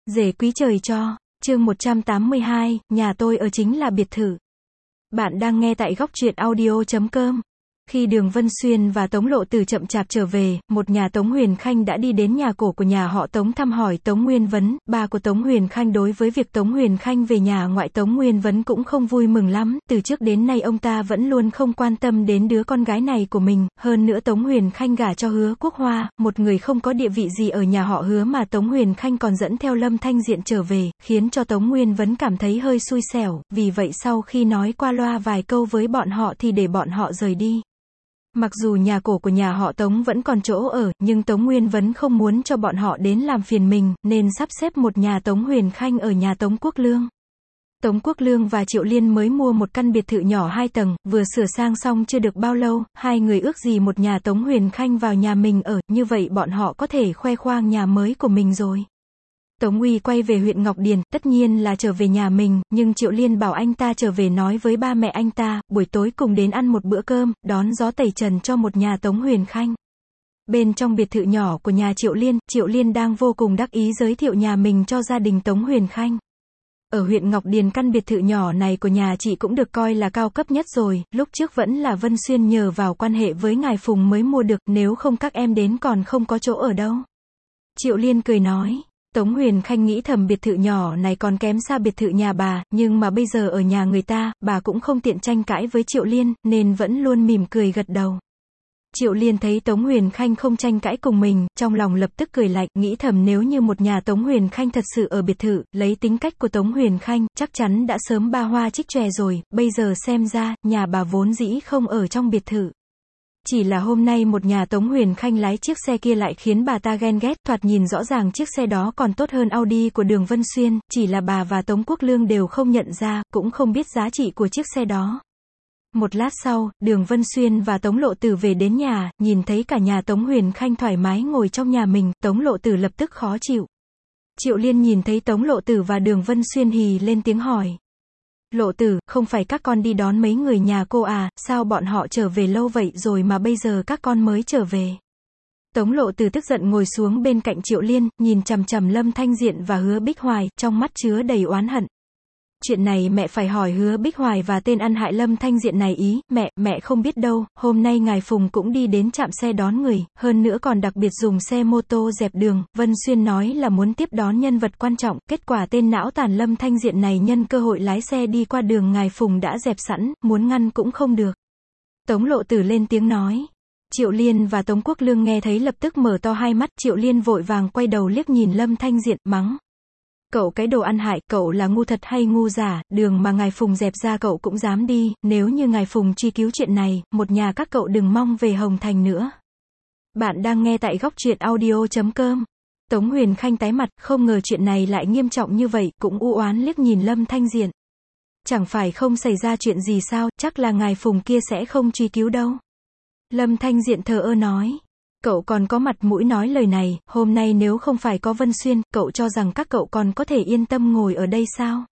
Rể quý trời cho, chương 182, nhà tôi ở chính là biệt thự. Bạn đang nghe tại góc truyện audio.com. Khi Đường Vân Xuyên và Tống Lộ Tử chậm chạp trở về, một nhà Tống Huyền Khanh đã đi đến nhà cổ của nhà họ Tống thăm hỏi Tống Nguyên Vấn. Ba của Tống Huyền Khanh đối với việc Tống Huyền Khanh về nhà ngoại Tống Nguyên Vấn cũng không vui mừng lắm, từ trước đến nay ông ta vẫn luôn không quan tâm đến đứa con gái này của mình, hơn nữa Tống Huyền Khanh gả cho Hứa Quốc Hoa, một người không có địa vị gì ở nhà họ Hứa mà Tống Huyền Khanh còn dẫn theo Lâm Thanh Diện trở về, khiến cho Tống Nguyên Vấn cảm thấy hơi xui xẻo, vì vậy sau khi nói qua loa vài câu với bọn họ thì để bọn họ rời đi. Mặc dù nhà cổ của nhà họ Tống vẫn còn chỗ ở, nhưng Tống Nguyên Vấn không muốn cho bọn họ đến làm phiền mình, nên sắp xếp một nhà Tống Huyền Khanh ở nhà Tống Quốc Lương. Tống Quốc Lương và Triệu Liên mới mua một căn biệt thự nhỏ 2 tầng, vừa sửa sang xong chưa được bao lâu, hai người ước gì một nhà Tống Huyền Khanh vào nhà mình ở, như vậy bọn họ có thể khoe khoang nhà mới của mình rồi. Tống Uy quay về huyện Ngọc Điền, tất nhiên là trở về nhà mình, nhưng Triệu Liên bảo anh ta trở về nói với ba mẹ anh ta, buổi tối cùng đến ăn một bữa cơm, đón gió tẩy trần cho một nhà Tống Huyền Khanh. Bên trong biệt thự nhỏ của nhà Triệu Liên đang vô cùng đắc ý giới thiệu nhà mình cho gia đình Tống Huyền Khanh. Ở huyện Ngọc Điền căn biệt thự nhỏ này của nhà chị cũng được coi là cao cấp nhất rồi, lúc trước vẫn là Vân Xuyên nhờ vào quan hệ với ngài Phùng mới mua được, nếu không các em đến còn không có chỗ ở đâu. Triệu Liên cười nói. Tống Huyền Khanh nghĩ thầm biệt thự nhỏ này còn kém xa biệt thự nhà bà, nhưng mà bây giờ ở nhà người ta, bà cũng không tiện tranh cãi với Triệu Liên, nên vẫn luôn mỉm cười gật đầu. Triệu Liên thấy Tống Huyền Khanh không tranh cãi cùng mình, trong lòng lập tức cười lạnh, nghĩ thầm nếu như một nhà Tống Huyền Khanh thật sự ở biệt thự, lấy tính cách của Tống Huyền Khanh, chắc chắn đã sớm ba hoa trích chòe rồi, bây giờ xem ra, nhà bà vốn dĩ không ở trong biệt thự. Chỉ là hôm nay một nhà Tống Huyền Khanh lái chiếc xe kia lại khiến bà ta ghen ghét, thoạt nhìn rõ ràng chiếc xe đó còn tốt hơn Audi của Đường Vân Xuyên, chỉ là bà và Tống Quốc Lương đều không nhận ra, cũng không biết giá trị của chiếc xe đó. Một lát sau, Đường Vân Xuyên và Tống Lộ Tử về đến nhà, nhìn thấy cả nhà Tống Huyền Khanh thoải mái ngồi trong nhà mình, Tống Lộ Tử lập tức khó chịu. Triệu Liên nhìn thấy Tống Lộ Tử và Đường Vân Xuyên hì lên tiếng hỏi. Lộ Tử, không phải các con đi đón mấy người nhà cô à, sao bọn họ trở về lâu vậy rồi mà bây giờ các con mới trở về? Tống Lộ Tử tức giận ngồi xuống bên cạnh Triệu Liên, nhìn chằm chằm Lâm Thanh Diện và Hứa Bích Hoài, trong mắt chứa đầy oán hận. Chuyện này mẹ phải hỏi Hứa Bích Hoài và tên ăn hại Lâm Thanh Diện này ý, mẹ không biết đâu, hôm nay ngài Phùng cũng đi đến trạm xe đón người, hơn nữa còn đặc biệt dùng xe mô tô dẹp đường, Vân Xuyên nói là muốn tiếp đón nhân vật quan trọng, kết quả tên não tàn Lâm Thanh Diện này nhân cơ hội lái xe đi qua đường ngài Phùng đã dẹp sẵn, muốn ngăn cũng không được. Tống Lộ Tử lên tiếng nói. Triệu Liên và Tống Quốc Lương nghe thấy lập tức mở to hai mắt, Triệu Liên vội vàng quay đầu liếc nhìn Lâm Thanh Diện, mắng. Cậu cái đồ ăn hại, cậu là ngu thật hay ngu giả, đường mà ngài Phùng dẹp ra cậu cũng dám đi, nếu như ngài Phùng truy cứu chuyện này, một nhà các cậu đừng mong về Hồng Thành nữa. Bạn đang nghe tại góc truyện audio.com. Tống Huyền Khanh tái mặt, không ngờ chuyện này lại nghiêm trọng như vậy, cũng u oán liếc nhìn Lâm Thanh Diện. Chẳng phải không xảy ra chuyện gì sao, chắc là ngài Phùng kia sẽ không truy cứu đâu. Lâm Thanh Diện thờ ơ nói. Cậu còn có mặt mũi nói lời này, hôm nay nếu không phải có Vân Xuyên, cậu cho rằng các cậu còn có thể yên tâm ngồi ở đây sao?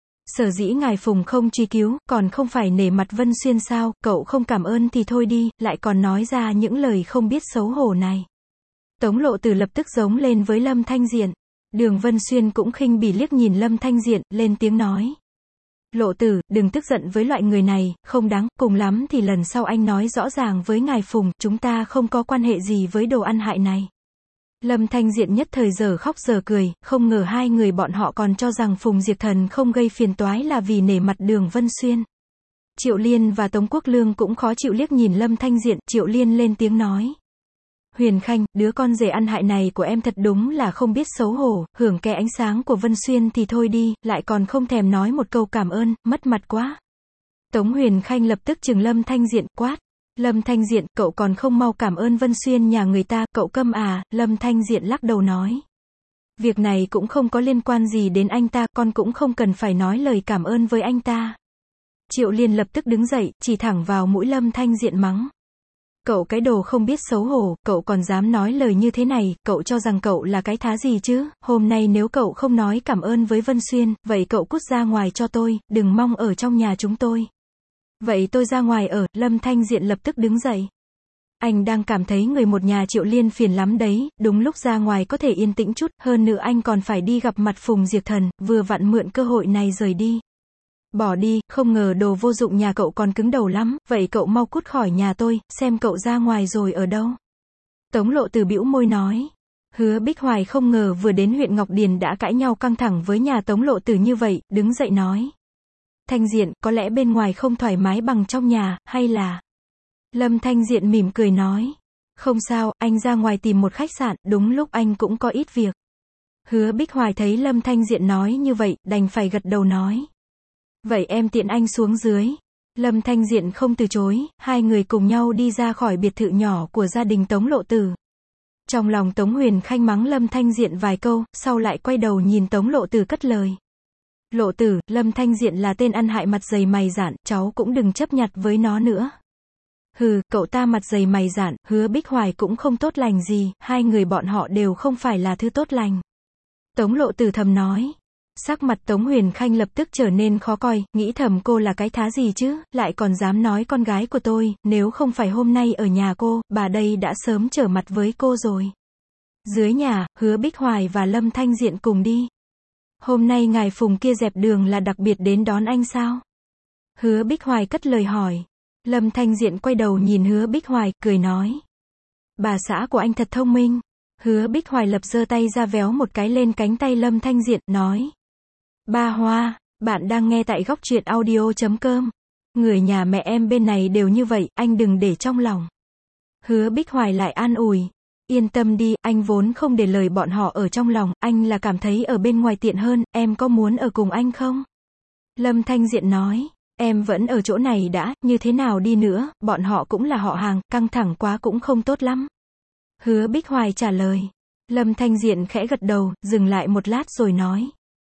Sở dĩ ngài Phùng không truy cứu, còn không phải nể mặt Vân Xuyên sao, cậu không cảm ơn thì thôi đi, lại còn nói ra những lời không biết xấu hổ này. Tống Lộ Tử lập tức giống lên với Lâm Thanh Diện. Đường Vân Xuyên cũng khinh bỉ liếc nhìn Lâm Thanh Diện, lên tiếng nói. Lộ Tử, đừng tức giận với loại người này, không đáng, cùng lắm thì lần sau anh nói rõ ràng với ngài Phùng, chúng ta không có quan hệ gì với đồ ăn hại này. Lâm Thanh Diện nhất thời giờ khóc giờ cười, không ngờ hai người bọn họ còn cho rằng Phùng Diệt Thần không gây phiền toái là vì nể mặt Đường Vân Xuyên. Triệu Liên và Tống Quốc Lương cũng khó chịu liếc nhìn Lâm Thanh Diện, Triệu Liên lên tiếng nói. Huyền Khanh, đứa con rể ăn hại này của em thật đúng là không biết xấu hổ, hưởng cái ánh sáng của Vân Xuyên thì thôi đi, lại còn không thèm nói một câu cảm ơn, mất mặt quá. Tống Huyền Khanh lập tức trừng Lâm Thanh Diện, quát. Lâm Thanh Diện, cậu còn không mau cảm ơn Vân Xuyên nhà người ta, cậu câm à, Lâm Thanh Diện lắc đầu nói. Việc này cũng không có liên quan gì đến anh ta, con cũng không cần phải nói lời cảm ơn với anh ta. Triệu Liên lập tức đứng dậy, chỉ thẳng vào mũi Lâm Thanh Diện mắng. Cậu cái đồ không biết xấu hổ, cậu còn dám nói lời như thế này, cậu cho rằng cậu là cái thá gì chứ, hôm nay nếu cậu không nói cảm ơn với Vân Xuyên, vậy cậu cút ra ngoài cho tôi, đừng mong ở trong nhà chúng tôi. Vậy tôi ra ngoài ở, Lâm Thanh Diện lập tức đứng dậy. Anh đang cảm thấy người một nhà Triệu Liên phiền lắm đấy, đúng lúc ra ngoài có thể yên tĩnh chút, hơn nữa anh còn phải đi gặp mặt Phùng Diệp Thần, vừa vặn mượn cơ hội này rời đi. Bỏ đi, không ngờ đồ vô dụng nhà cậu còn cứng đầu lắm, vậy cậu mau cút khỏi nhà tôi, xem cậu ra ngoài rồi ở đâu. Tống Lộ Từ bĩu môi nói. Hứa Bích Hoài không ngờ vừa đến huyện Ngọc Điền đã cãi nhau căng thẳng với nhà Tống Lộ Từ như vậy, đứng dậy nói. Thanh Diện, có lẽ bên ngoài không thoải mái bằng trong nhà, hay là... Lâm Thanh Diện mỉm cười nói. Không sao, anh ra ngoài tìm một khách sạn, đúng lúc anh cũng có ít việc. Hứa Bích Hoài thấy Lâm Thanh Diện nói như vậy, đành phải gật đầu nói. Vậy em tiện anh xuống dưới. Lâm Thanh Diện không từ chối, hai người cùng nhau đi ra khỏi biệt thự nhỏ của gia đình Tống Lộ Từ. Trong lòng Tống Huyền Khanh mắng Lâm Thanh Diện vài câu, sau lại quay đầu nhìn Tống Lộ Từ cất lời. Lộ Tử, Lâm Thanh Diện là tên ăn hại mặt dày mày dạn, cháu cũng đừng chấp nhặt với nó nữa. Hừ, cậu ta mặt dày mày dạn, Hứa Bích Hoài cũng không tốt lành gì, hai người bọn họ đều không phải là thứ tốt lành. Tống Lộ Từ thầm nói. Sắc mặt Tống Huyền Khanh lập tức trở nên khó coi, nghĩ thầm cô là cái thá gì chứ, lại còn dám nói con gái của tôi, nếu không phải hôm nay ở nhà cô, bà đây đã sớm trở mặt với cô rồi. Dưới nhà, Hứa Bích Hoài và Lâm Thanh Diện cùng đi. Hôm nay ngài Phùng kia dẹp đường là đặc biệt đến đón anh sao? Hứa Bích Hoài cất lời hỏi. Lâm Thanh Diện quay đầu nhìn Hứa Bích Hoài, cười nói. Bà xã của anh thật thông minh. Hứa Bích Hoài lập giơ tay ra véo một cái lên cánh tay Lâm Thanh Diện, nói. Ba Hoa, bạn đang nghe tại góc truyện audio.com. Người nhà mẹ em bên này đều như vậy, anh đừng để trong lòng. Hứa Bích Hoài lại an ủi. Yên tâm đi, anh vốn không để lời bọn họ ở trong lòng, anh là cảm thấy ở bên ngoài tiện hơn, em có muốn ở cùng anh không? Lâm Thanh Diện nói. Em vẫn ở chỗ này đã, như thế nào đi nữa, bọn họ cũng là họ hàng, căng thẳng quá cũng không tốt lắm. Hứa Bích Hoài trả lời. Lâm Thanh Diện khẽ gật đầu, dừng lại một lát rồi nói.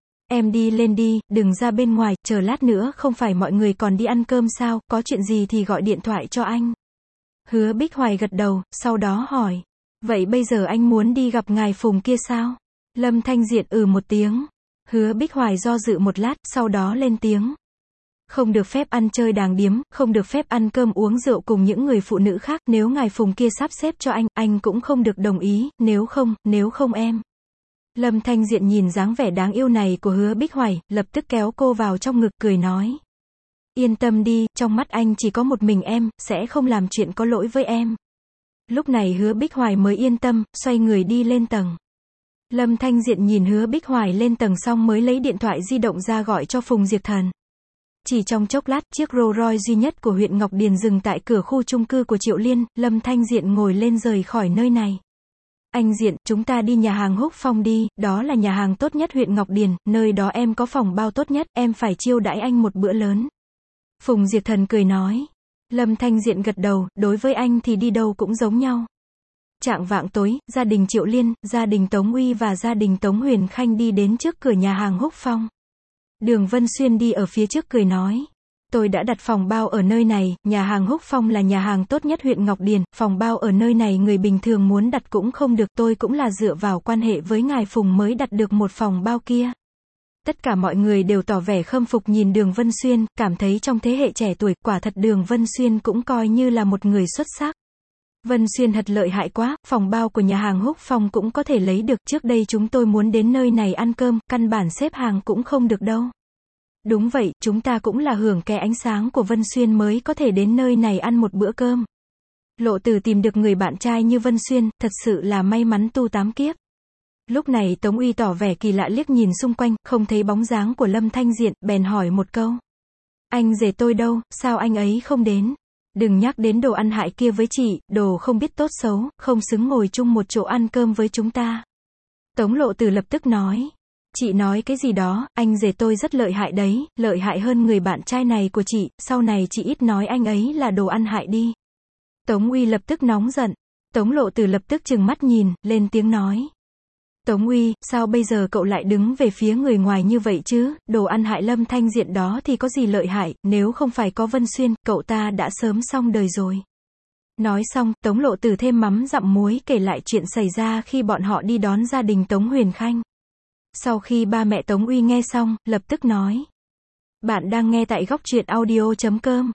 Em đi lên đi, đừng ra bên ngoài, chờ lát nữa không phải mọi người còn đi ăn cơm sao, có chuyện gì thì gọi điện thoại cho anh. Hứa Bích Hoài gật đầu, sau đó hỏi. Vậy bây giờ anh muốn đi gặp ngài Phùng kia sao? Lâm Thanh Diện một tiếng. Hứa Bích Hoài do dự một lát, sau đó lên tiếng. Không được phép ăn chơi đàng điếm, không được phép ăn cơm uống rượu cùng những người phụ nữ khác, nếu ngài Phùng kia sắp xếp cho anh cũng không được đồng ý, nếu không em. Lâm Thanh Diện nhìn dáng vẻ đáng yêu này của Hứa Bích Hoài, lập tức kéo cô vào trong ngực cười nói. Yên tâm đi, trong mắt anh chỉ có một mình em, sẽ không làm chuyện có lỗi với em. Lúc này Hứa Bích Hoài mới yên tâm, xoay người đi lên tầng. Lâm Thanh Diện nhìn Hứa Bích Hoài lên tầng xong mới lấy điện thoại di động ra gọi cho Phùng Diệp Thần. Chỉ trong chốc lát, chiếc Rolls Royce duy nhất của huyện Ngọc Điền dừng tại cửa khu chung cư của Triệu Liên, Lâm Thanh Diện ngồi lên rời khỏi nơi này. Anh Diện, chúng ta đi nhà hàng Húc Phong đi, đó là nhà hàng tốt nhất huyện Ngọc Điền, nơi đó em có phòng bao tốt nhất, em phải chiêu đãi anh một bữa lớn. Phùng Diệp Thần cười nói. Lâm Thanh Diện gật đầu, đối với anh thì đi đâu cũng giống nhau. Chạng vạng tối, gia đình Triệu Liên, gia đình Tống Uy và gia đình Tống Huyền Khanh đi đến trước cửa nhà hàng Húc Phong. Đường Vân Xuyên đi ở phía trước cười nói. Tôi đã đặt phòng bao ở nơi này, nhà hàng Húc Phong là nhà hàng tốt nhất huyện Ngọc Điền, phòng bao ở nơi này người bình thường muốn đặt cũng không được, tôi cũng là dựa vào quan hệ với ngài Phùng mới đặt được một phòng bao kia. Tất cả mọi người đều tỏ vẻ khâm phục nhìn Đường Vân Xuyên, cảm thấy trong thế hệ trẻ tuổi, quả thật Đường Vân Xuyên cũng coi như là một người xuất sắc. Vân Xuyên thật lợi hại quá, phòng bao của nhà hàng Húc Phong cũng có thể lấy được, trước đây chúng tôi muốn đến nơi này ăn cơm, căn bản xếp hàng cũng không được đâu. Đúng vậy, chúng ta cũng là hưởng cái ánh sáng của Vân Xuyên mới có thể đến nơi này ăn một bữa cơm. Lộ Tử tìm được người bạn trai như Vân Xuyên, thật sự là may mắn tu 8 kiếp. Lúc này Tống Uy tỏ vẻ kỳ lạ liếc nhìn xung quanh, không thấy bóng dáng của Lâm Thanh Diện, bèn hỏi một câu. Anh rể tôi đâu, sao anh ấy không đến? Đừng nhắc đến đồ ăn hại kia với chị, đồ không biết tốt xấu, không xứng ngồi chung một chỗ ăn cơm với chúng ta. Tống Lộ Tử lập tức nói. Chị nói cái gì đó, anh rể tôi rất lợi hại đấy, lợi hại hơn người bạn trai này của chị, sau này chị ít nói anh ấy là đồ ăn hại đi. Tống Uy lập tức nóng giận. Tống Lộ Tử lập tức trừng mắt nhìn, lên tiếng nói. Tống Uy, sao bây giờ cậu lại đứng về phía người ngoài như vậy chứ, đồ ăn hại Lâm Thanh Diện đó thì có gì lợi hại, nếu không phải có Vân Xuyên, cậu ta đã sớm xong đời rồi. Nói xong, Tống Lộ Tử thêm mắm dặm muối kể lại chuyện xảy ra khi bọn họ đi đón gia đình Tống Huyền Khanh. Sau khi ba mẹ Tống Uy nghe xong, lập tức nói. Bạn đang nghe tại góc truyện audio.com.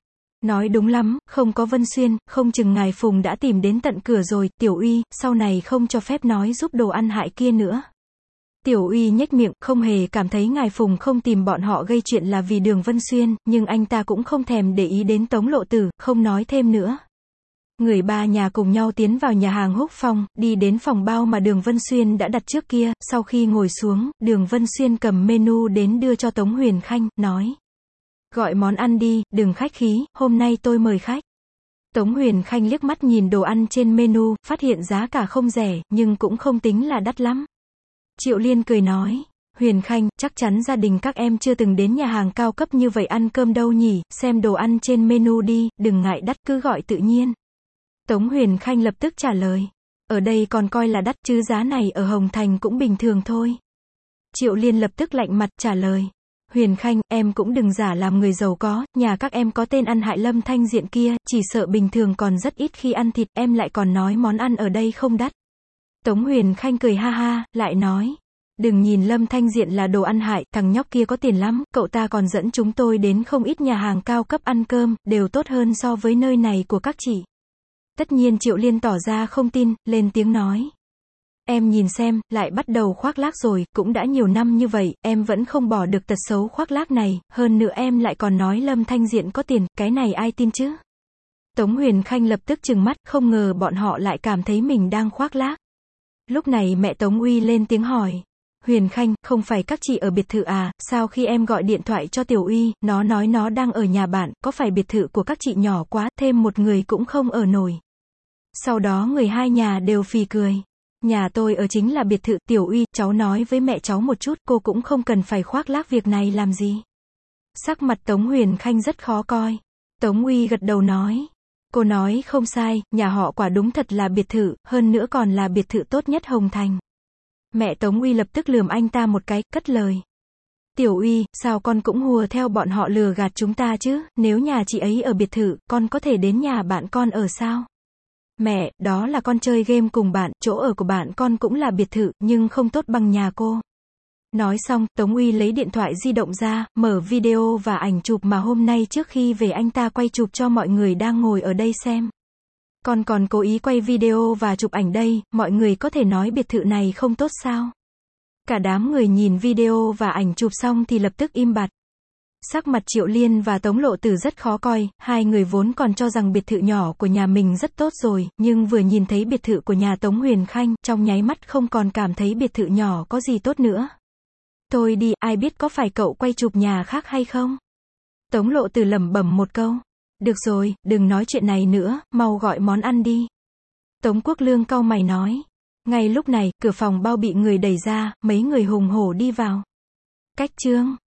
Nói đúng lắm, không có Vân Xuyên, không chừng ngài Phùng đã tìm đến tận cửa rồi, Tiểu Uy, sau này không cho phép nói giúp đồ ăn hại kia nữa. Tiểu Uy nhếch miệng, không hề cảm thấy ngài Phùng không tìm bọn họ gây chuyện là vì Đường Vân Xuyên, nhưng anh ta cũng không thèm để ý đến Tống Lộ Tử, không nói thêm nữa. Người ba nhà cùng nhau tiến vào nhà hàng Húc Phong, đi đến phòng bao mà Đường Vân Xuyên đã đặt trước kia, sau khi ngồi xuống, Đường Vân Xuyên cầm menu đến đưa cho Tống Huyền Khanh, nói. Gọi món ăn đi, đừng khách khí, hôm nay tôi mời khách. Tống Huyền Khanh liếc mắt nhìn đồ ăn trên menu, phát hiện giá cả không rẻ, nhưng cũng không tính là đắt lắm. Triệu Liên cười nói, Huyền Khanh, chắc chắn gia đình các em chưa từng đến nhà hàng cao cấp như vậy ăn cơm đâu nhỉ, xem đồ ăn trên menu đi, đừng ngại đắt cứ gọi tự nhiên. Tống Huyền Khanh lập tức trả lời, ở đây còn coi là đắt chứ giá này ở Hồng Thành cũng bình thường thôi. Triệu Liên lập tức lạnh mặt trả lời, Huyền Khanh, em cũng đừng giả làm người giàu có, nhà các em có tên ăn hại Lâm Thanh Diện kia, chỉ sợ bình thường còn rất ít khi ăn thịt, em lại còn nói món ăn ở đây không đắt. Tống Huyền Khanh cười ha ha, lại nói, đừng nhìn Lâm Thanh Diện là đồ ăn hại, thằng nhóc kia có tiền lắm, cậu ta còn dẫn chúng tôi đến không ít nhà hàng cao cấp ăn cơm, đều tốt hơn so với nơi này của các chị. Tất nhiên Triệu Liên tỏ ra không tin, lên tiếng nói. Em nhìn xem, lại bắt đầu khoác lác rồi, cũng đã nhiều năm như vậy, em vẫn không bỏ được tật xấu khoác lác này, hơn nữa em lại còn nói Lâm Thanh Diện có tiền, cái này ai tin chứ? Tống Huyền Khanh lập tức trừng mắt, không ngờ bọn họ lại cảm thấy mình đang khoác lác. Lúc này mẹ Tống Uy lên tiếng hỏi. Huyền Khanh, không phải các chị ở biệt thự à, sao khi em gọi điện thoại cho Tiểu Uy, nó nói nó đang ở nhà bạn, có phải biệt thự của các chị nhỏ quá, thêm một người cũng không ở nổi. Sau đó người hai nhà đều phì cười. Nhà tôi ở chính là biệt thự, Tiểu Uy, cháu nói với mẹ cháu một chút, cô cũng không cần phải khoác lác việc này làm gì. Sắc mặt Tống Huyền Khanh rất khó coi. Tống Uy gật đầu nói. Cô nói không sai, nhà họ quả đúng thật là biệt thự, hơn nữa còn là biệt thự tốt nhất Hồng Thành. Mẹ Tống Uy lập tức lườm anh ta một cái, cất lời. Tiểu Uy, sao con cũng hùa theo bọn họ lừa gạt chúng ta chứ, nếu nhà chị ấy ở biệt thự, con có thể đến nhà bạn con ở sao? Mẹ, đó là con chơi game cùng bạn, chỗ ở của bạn con cũng là biệt thự, nhưng không tốt bằng nhà cô. Nói xong, Tống Uy lấy điện thoại di động ra, mở video và ảnh chụp mà hôm nay trước khi về anh ta quay chụp cho mọi người đang ngồi ở đây xem. Con còn cố ý quay video và chụp ảnh đây, mọi người có thể nói biệt thự này không tốt sao? Cả đám người nhìn video và ảnh chụp xong thì lập tức im bặt. Sắc mặt Triệu Liên và Tống Lộ Tử rất khó coi, hai người vốn còn cho rằng biệt thự nhỏ của nhà mình rất tốt rồi, nhưng vừa nhìn thấy biệt thự của nhà Tống Huyền Khanh, trong nháy mắt không còn cảm thấy biệt thự nhỏ có gì tốt nữa. Thôi đi, ai biết có phải cậu quay chụp nhà khác hay không? Tống Lộ Tử lẩm bẩm một câu. Được rồi, đừng nói chuyện này nữa, mau gọi món ăn đi. Tống Quốc Lương cau mày nói. Ngay lúc này, cửa phòng bao bị người đẩy ra, mấy người hùng hổ đi vào. Cách chương